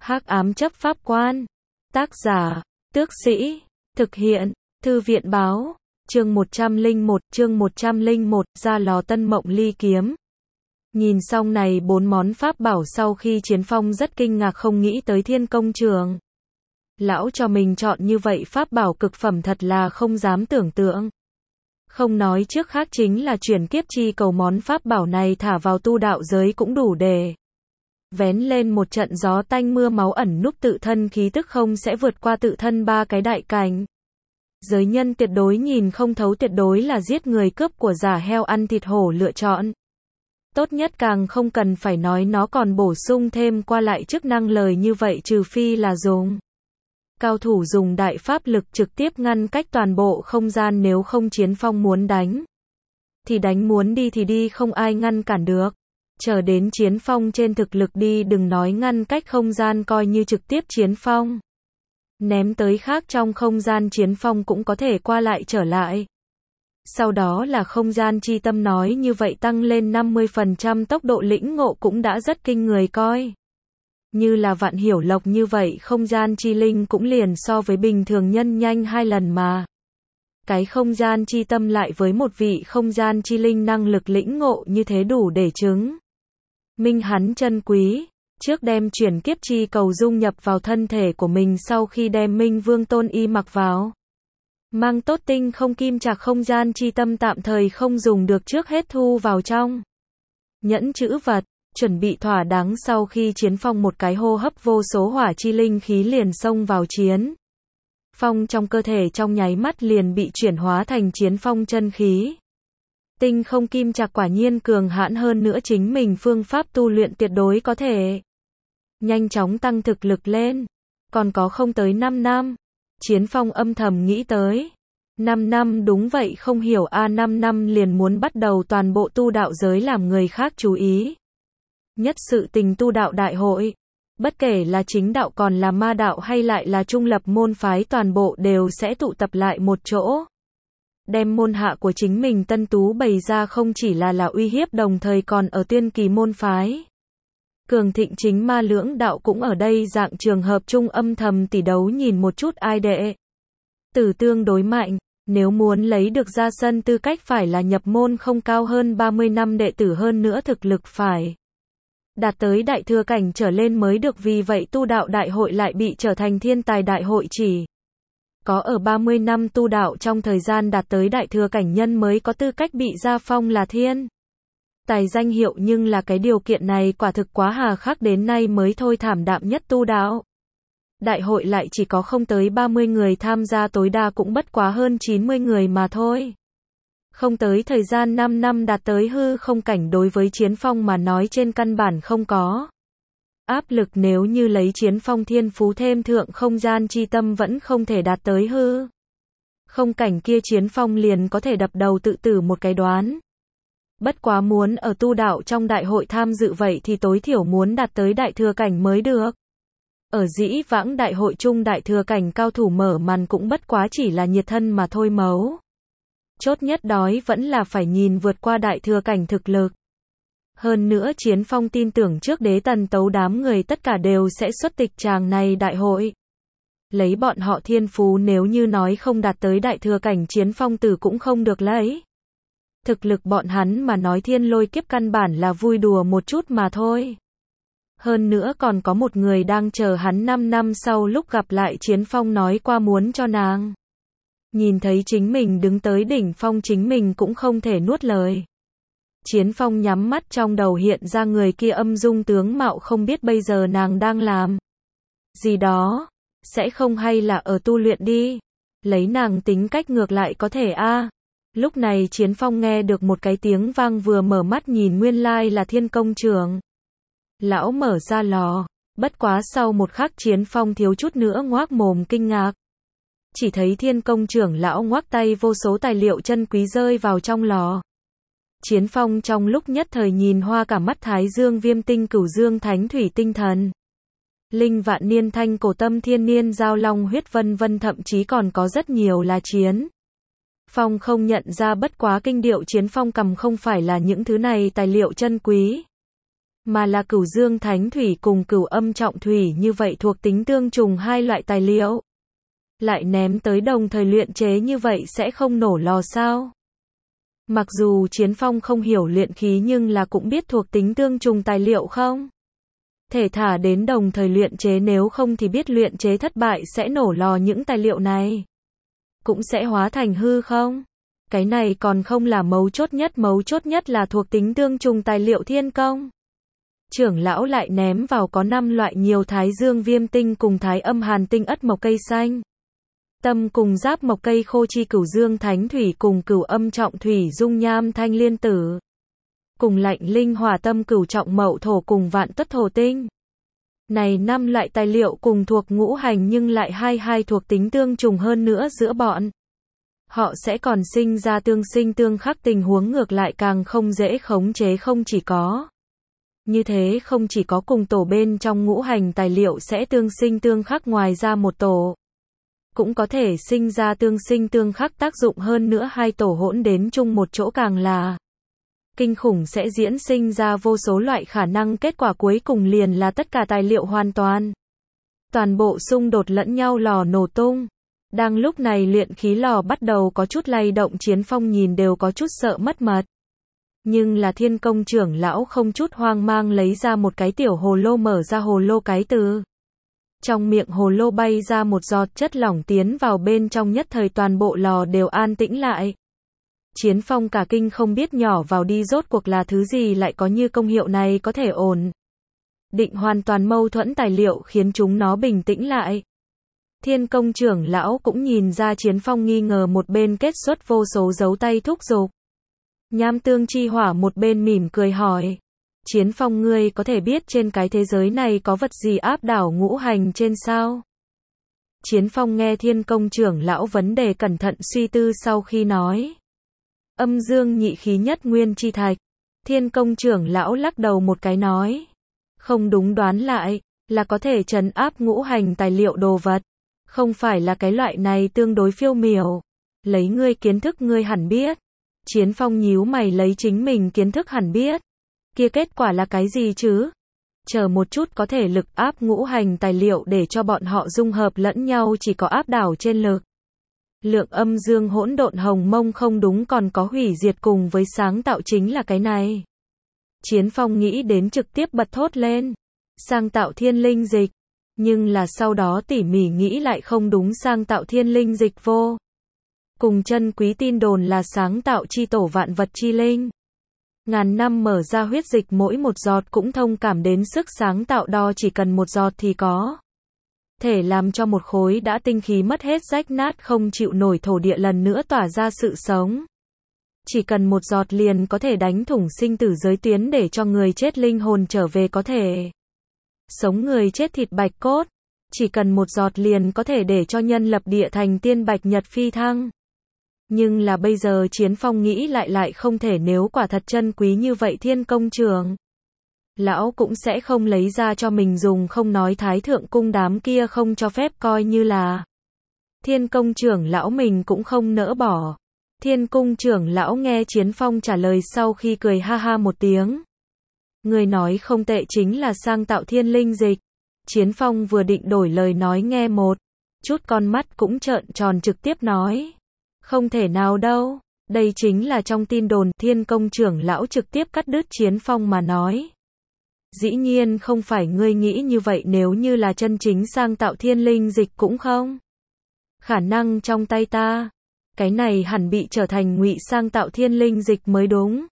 Hắc ám chấp pháp quan. Tác giả, Tước Sĩ. Thực hiện, Thư viện báo. Chương 101, ra lò tân mộng ly kiếm. Nhìn xong này 4 món pháp bảo sau khi Chiến Phong rất kinh ngạc không nghĩ tới Thiên Công Trường. Lão cho mình chọn như vậy pháp bảo cực phẩm thật là không dám tưởng tượng. Không nói trước khác chính là chuyển kiếp chi cầu món pháp bảo này thả vào tu đạo giới cũng đủ để vén lên một trận gió tanh mưa máu ẩn núp tự thân khí tức không sẽ vượt qua tự thân 3 cái đại cảnh. Giới nhân tuyệt đối nhìn không thấu tuyệt đối là giết người cướp của giả heo ăn thịt hổ lựa chọn. Tốt nhất càng không cần phải nói nó còn bổ sung thêm qua lại chức năng lời như vậy trừ phi là dùng cao thủ dùng đại pháp lực trực tiếp ngăn cách toàn bộ không gian nếu không Chiến Phong muốn đánh thì đánh muốn đi thì đi không ai ngăn cản được. Chờ đến Chiến Phong trên thực lực đi đừng nói ngăn cách không gian coi như trực tiếp Chiến Phong ném tới khác trong không gian Chiến Phong cũng có thể qua lại trở lại. Sau đó là không gian chi tâm nói như vậy tăng lên 50% tốc độ lĩnh ngộ cũng đã rất kinh người coi. Như là Vạn Hiểu Lộc như vậy không gian chi linh cũng liền so với bình thường nhân nhanh 2 lần mà. Cái không gian chi tâm lại với một vị không gian chi linh năng lực lĩnh ngộ như thế đủ để chứng minh hắn chân quý. Trước đem chuyển kiếp chi cầu dung nhập vào thân thể của mình sau khi đem Minh Vương Tôn Y mặc vào. Mang tốt tinh không kim trạc không gian chi tâm tạm thời không dùng được trước hết thu vào trong nhẫn chữ vật, chuẩn bị thỏa đáng sau khi Chiến Phong một cái hô hấp vô số hỏa chi linh khí liền xông vào Chiến Phong trong cơ thể trong nháy mắt liền bị chuyển hóa thành Chiến Phong chân khí. Tinh không kim trạc quả nhiên cường hãn hơn nữa chính mình phương pháp tu luyện tuyệt đối có thể nhanh chóng tăng thực lực lên. Còn có không tới 5 năm. Chiến Phong âm thầm nghĩ tới. 5 năm đúng vậy không hiểu 5 năm liền muốn bắt đầu toàn bộ tu đạo giới làm người khác chú ý. Nhất sự tình tu đạo đại hội. Bất kể là chính đạo còn là ma đạo hay lại là trung lập môn phái toàn bộ đều sẽ tụ tập lại một chỗ. Đem môn hạ của chính mình tân tú bày ra không chỉ là uy hiếp đồng thời còn ở tuyên kỳ môn phái. Cường thịnh chính ma lưỡng đạo cũng ở đây dạng trường hợp chung âm thầm tỷ đấu nhìn một chút ai đệ tử tương đối mạnh, nếu muốn lấy được ra sân tư cách phải là nhập môn không cao hơn 30 năm đệ tử hơn nữa thực lực phải đạt tới đại thừa cảnh trở lên mới được vì vậy tu đạo đại hội lại bị trở thành thiên tài đại hội chỉ có ở 30 năm tu đạo trong thời gian đạt tới đại thừa cảnh nhân mới có tư cách bị gia phong là thiên tài danh hiệu nhưng là cái điều kiện này quả thực quá hà khắc đến nay mới thôi thảm đạm nhất tu đạo. Đại hội lại chỉ có không tới 30 người tham gia tối đa cũng bất quá hơn 90 người mà thôi. Không tới thời gian 5 năm đạt tới hư không cảnh đối với Chiến Phong mà nói trên căn bản không có áp lực nếu như lấy Chiến Phong thiên phú thêm thượng không gian chi tâm vẫn không thể đạt tới hư không cảnh kia Chiến Phong liền có thể đập đầu tự tử một cái đoán. Bất quá muốn ở tu đạo trong đại hội tham dự vậy thì tối thiểu muốn đạt tới đại thừa cảnh mới được. Ở dĩ vãng đại hội chung đại thừa cảnh cao thủ mở màn cũng bất quá chỉ là nhiệt thân mà thôi mấu. Chốt nhất đói vẫn là phải nhìn vượt qua đại thừa cảnh thực lực. Hơn nữa Chiến Phong tin tưởng trước Đế Tần Tấu đám người tất cả đều sẽ xuất tịch tràng này đại hội. Lấy bọn họ thiên phú nếu như nói không đạt tới đại thừa cảnh Chiến Phong tử cũng không được lấy. Thực lực bọn hắn mà nói thiên lôi kiếp căn bản là vui đùa một chút mà thôi. Hơn nữa còn có một người đang chờ hắn 5 năm sau lúc gặp lại Chiến Phong nói qua muốn cho nàng. Nhìn thấy chính mình đứng tới đỉnh phong chính mình cũng không thể nuốt lời. Chiến Phong nhắm mắt trong đầu hiện ra người kia âm dung tướng mạo không biết bây giờ nàng đang làm gì đó. Sẽ không hay là ở tu luyện đi. Lấy nàng tính cách ngược lại có thể Lúc này Chiến Phong nghe được một cái tiếng vang vừa mở mắt nhìn nguyên lai là Thiên Công Trường. Lão mở ra lò, bất quá sau một khắc Chiến Phong thiếu chút nữa ngoác mồm kinh ngạc. Chỉ thấy Thiên Công Trưởng lão ngoác tay vô số tài liệu chân quý rơi vào trong lò. Chiến Phong trong lúc nhất thời nhìn hoa cả mắt Thái Dương Viêm Tinh Cửu Dương Thánh Thủy Tinh Thần. Linh Vạn Niên Thanh Cổ Tâm Thiên Niên Giao Long Huyết vân vân thậm chí còn có rất nhiều là Chiến Phong không nhận ra bất quá kinh điệu Chiến Phong cầm không phải là những thứ này tài liệu chân quý. mà là cửu dương thánh thủy cùng cửu âm trọng thủy, như vậy thuộc tính tương trùng hai loại tài liệu. Lại ném tới đồng thời luyện chế như vậy sẽ không nổ lò sao? Mặc dù Chiến Phong không hiểu luyện khí nhưng là cũng biết thuộc tính tương trùng tài liệu không? Thể thả đến đồng thời luyện chế, nếu không thì biết luyện chế thất bại sẽ nổ lò, những tài liệu này cũng sẽ hóa thành hư không? Cái này còn không là mấu chốt nhất là thuộc tính tương trùng tài liệu thiên công. Trưởng lão lại ném vào có 5 loại nhiều thái dương viêm tinh cùng thái âm hàn tinh ất mộc cây xanh. Tâm cùng giáp mộc cây khô chi cửu dương thánh thủy cùng cửu âm trọng thủy dung nham thanh liên tử. Cùng lạnh linh hỏa tâm cửu trọng mậu thổ cùng vạn tuất thổ tinh. Này 5 loại tài liệu cùng thuộc ngũ hành nhưng lại hai thuộc tính tương trùng, hơn nữa giữa bọn họ sẽ còn sinh ra tương sinh tương khắc tình huống, ngược lại càng không dễ khống chế. Không chỉ có như thế, không chỉ có cùng tổ bên trong ngũ hành tài liệu sẽ tương sinh tương khắc, ngoài ra một tổ cũng có thể sinh ra tương sinh tương khắc tác dụng, hơn nữa hai tổ hỗn đến chung một chỗ càng là kinh khủng, sẽ diễn sinh ra vô số loại khả năng, kết quả cuối cùng liền là tất cả tài liệu hoàn toàn bộ xung đột lẫn nhau, lò nổ tung. Đang lúc này luyện khí lò bắt đầu có chút lay động, Chiến Phong nhìn đều có chút sợ mất mật. Nhưng là Thiên Công trưởng lão không chút hoang mang lấy ra một cái tiểu hồ lô, mở ra hồ lô, cái từ trong miệng hồ lô bay ra một giọt chất lỏng tiến vào bên trong, nhất thời toàn bộ lò đều an tĩnh lại. Chiến Phong cả kinh, không biết nhỏ vào đi rốt cuộc là thứ gì lại có như công hiệu này, có thể ổn định hoàn toàn mâu thuẫn tài liệu, khiến chúng nó bình tĩnh lại. Thiên Công trưởng lão cũng nhìn ra Chiến Phong nghi ngờ, một bên kết xuất vô số dấu tay thúc giục. Nham tương chi hỏa một bên mỉm cười hỏi. Chiến Phong, ngươi có thể biết trên cái thế giới này có vật gì áp đảo ngũ hành trên sao? Chiến Phong nghe Thiên Công trưởng lão vấn đề, cẩn thận suy tư sau khi nói. Âm dương nhị khí nhất nguyên chi thạch. Thiên Công trưởng lão lắc đầu một cái nói. Không đúng, đoán lại là có thể trấn áp ngũ hành tài liệu đồ vật. Không phải là cái loại này, tương đối phiêu miểu. Lấy ngươi kiến thức ngươi hẳn biết. Chiến Phong nhíu mày, lấy chính mình kiến thức hẳn biết. Kia kết quả là cái gì chứ? Chờ một chút, có thể lực áp ngũ hành tài liệu để cho bọn họ dung hợp lẫn nhau, chỉ có áp đảo trên lực lượng âm dương hỗn độn hồng mông, không đúng, còn có hủy diệt cùng với sáng tạo, chính là cái này. Chiến Phong nghĩ đến trực tiếp bật thốt lên. Sang tạo thiên linh dịch. Nhưng là sau đó tỉ mỉ nghĩ lại, không đúng, sang tạo thiên linh dịch vô cùng chân quý, tin đồn là sáng tạo chi tổ vạn vật chi linh. Ngàn năm mở ra huyết dịch, mỗi một giọt cũng thông cảm đến sức sáng tạo, đo chỉ cần một giọt thì có thể làm cho một khối đã tinh khí mất hết rách nát không chịu nổi thổ địa lần nữa tỏa ra sự sống. Chỉ cần một giọt liền có thể đánh thủng sinh tử giới tuyến, để cho người chết linh hồn trở về, có thể sống người chết thịt bạch cốt. Chỉ cần một giọt liền có thể để cho nhân lập địa thành tiên, bạch nhật phi thăng. Nhưng là bây giờ Chiến Phong nghĩ lại không thể, nếu quả thật chân quý như vậy, Thiên Công trưởng lão cũng sẽ không lấy ra cho mình dùng, không nói Thái Thượng Cung đám kia không cho phép, coi như là Thiên Công trưởng lão mình cũng không nỡ bỏ. Thiên Cung trưởng lão nghe Chiến Phong trả lời sau khi cười ha ha một tiếng. Người nói không tệ, chính là sang tạo thiên linh dịch. Chiến Phong vừa định đổi lời nói, nghe một chút con mắt cũng trợn tròn, trực tiếp nói. Không thể nào đâu, đây chính là trong tin đồn. Thiên Công trưởng lão trực tiếp cắt đứt Chiến Phong mà nói. Dĩ nhiên không phải ngươi nghĩ như vậy, nếu như là chân chính sang tạo thiên linh dịch cũng không khả năng trong tay ta. Cái này hẳn bị trở thành ngụy sang tạo thiên linh dịch mới đúng.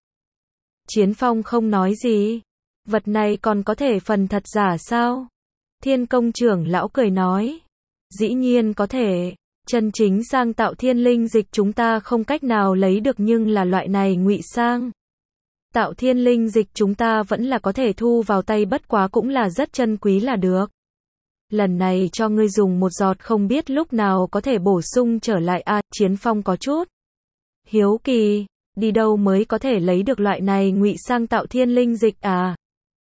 Chiến Phong không nói gì. Vật này còn có thể phần thật giả sao? Thiên Công trưởng lão cười nói. Dĩ nhiên có thể. Chân chính sang tạo thiên linh dịch chúng ta không cách nào lấy được, nhưng là loại này ngụy sang tạo thiên linh dịch chúng ta vẫn là có thể thu vào tay, bất quá cũng là rất chân quý là được. Lần này cho ngươi dùng một giọt, không biết lúc nào có thể bổ sung trở lại a. Chiến Phong có chút hiếu kỳ, đi đâu mới có thể lấy được loại này ngụy sang tạo thiên linh dịch à?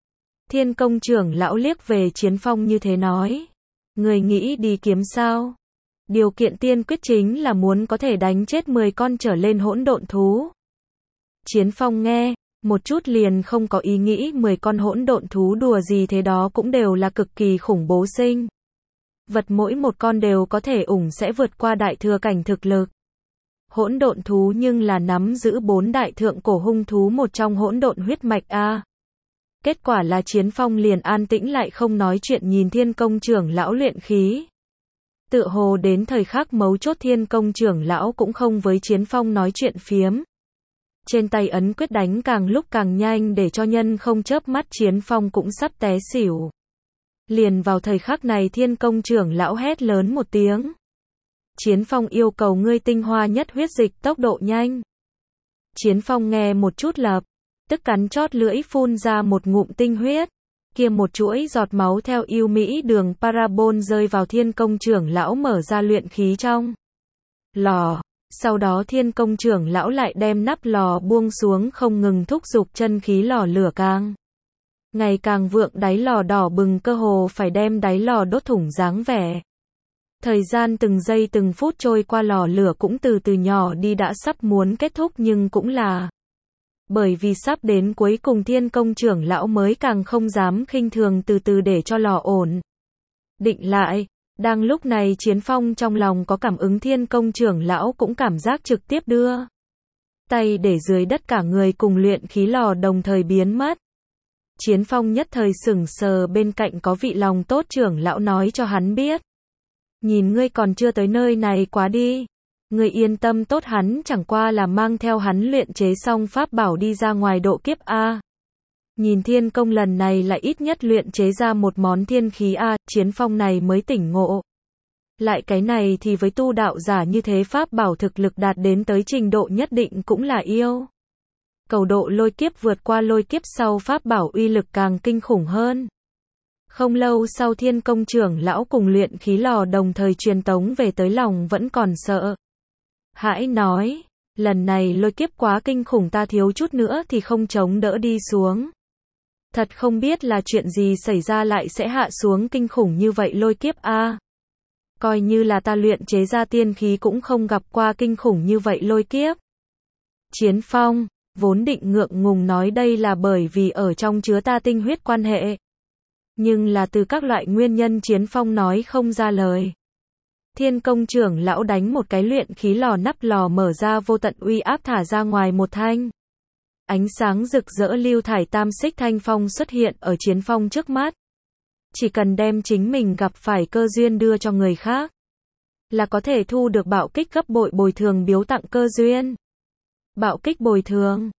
Thiên Công trưởng lão liếc về Chiến Phong như thế nói. Người nghĩ đi kiếm sao? Điều kiện tiên quyết chính là muốn có thể đánh chết 10 con trở lên hỗn độn thú. Chiến Phong nghe Một chút liền không có ý nghĩ 10 con hỗn độn thú đùa gì thế đó cũng đều là cực kỳ khủng bố sinh. Vật mỗi một con đều có thể sẽ vượt qua đại thừa cảnh thực lực. Hỗn độn thú nhưng là nắm giữ 4 đại thượng cổ hung thú một trong hỗn độn huyết mạch a. Kết quả là Chiến Phong liền an tĩnh lại không nói chuyện nhìn Thiên Công trưởng lão luyện khí. Tựa hồ đến thời khắc mấu chốt Thiên Công trưởng lão cũng không với Chiến Phong nói chuyện phiếm. Trên tay ấn quyết đánh càng lúc càng nhanh để cho nhân không chớp mắt Chiến Phong cũng sắp té xỉu. Liền vào thời khắc này Thiên Công trưởng lão hét lớn một tiếng. Chiến Phong yêu cầu ngươi tinh hoa nhất huyết dịch tốc độ nhanh. Chiến Phong nghe một chút lập tức cắn chót lưỡi phun ra một ngụm tinh huyết. Kia một chuỗi giọt máu theo yêu mỹ đường parabol rơi vào Thiên Công trưởng lão mở ra luyện khí trong lò. Sau đó Thiên Công trưởng lão lại đem nắp lò buông xuống không ngừng thúc giục chân khí lò lửa càng ngày càng vượng, đáy lò đỏ bừng cơ hồ phải đem đáy lò đốt thủng dáng vẻ. Thời gian từng giây từng phút trôi qua lò lửa cũng từ từ nhỏ đi đã sắp muốn kết thúc nhưng cũng là bởi vì sắp đến cuối cùng Thiên Công trưởng lão mới càng không dám khinh thường từ từ để cho lò ổn định lại. Đang lúc này Chiến Phong trong lòng có cảm ứng Thiên Công trưởng lão cũng cảm giác trực tiếp đưa tay để dưới đất cả người cùng luyện khí lò đồng thời biến mất. Chiến Phong nhất thời sững sờ bên cạnh có vị lòng tốt trưởng lão nói cho hắn biết. Nhìn ngươi còn chưa tới nơi này quá đi. Ngươi yên tâm tốt hắn chẳng qua là mang theo hắn luyện chế xong pháp bảo đi ra ngoài độ kiếp A. Nhìn Thiên Công lần này là ít nhất luyện chế ra một món thiên khí A, Chiến Phong này mới tỉnh ngộ. Lại cái này thì với tu đạo giả như thế pháp bảo thực lực đạt đến tới trình độ nhất định cũng là yêu. Cầu độ lôi kiếp vượt qua lôi kiếp sau pháp bảo uy lực càng kinh khủng hơn. Không lâu sau Thiên Công trưởng lão cùng luyện khí lò đồng thời truyền tống về tới lòng vẫn còn sợ. Hãi nói, lần này lôi kiếp quá kinh khủng ta thiếu chút nữa thì không chống đỡ đi xuống. Thật không biết là chuyện gì xảy ra lại sẽ hạ xuống kinh khủng như vậy lôi kiếp a. Coi như là ta luyện chế ra tiên khí cũng không gặp qua kinh khủng như vậy lôi kiếp. Chiến Phong, vốn định ngượng ngùng nói đây là bởi vì ở trong chứa ta tinh huyết quan hệ. Nhưng là từ các loại nguyên nhân Chiến Phong nói không ra lời. Thiên Công trưởng lão đánh một cái luyện khí lò nắp lò mở ra vô tận uy áp thả ra ngoài một thanh. Ánh sáng rực rỡ lưu thải tam xích thanh phong xuất hiện ở Chiến Phong trước mắt. Chỉ cần đem chính mình gặp phải cơ duyên đưa cho người khác là có thể thu được bạo kích gấp bội bồi thường biếu tặng cơ duyên. Bạo kích bồi thường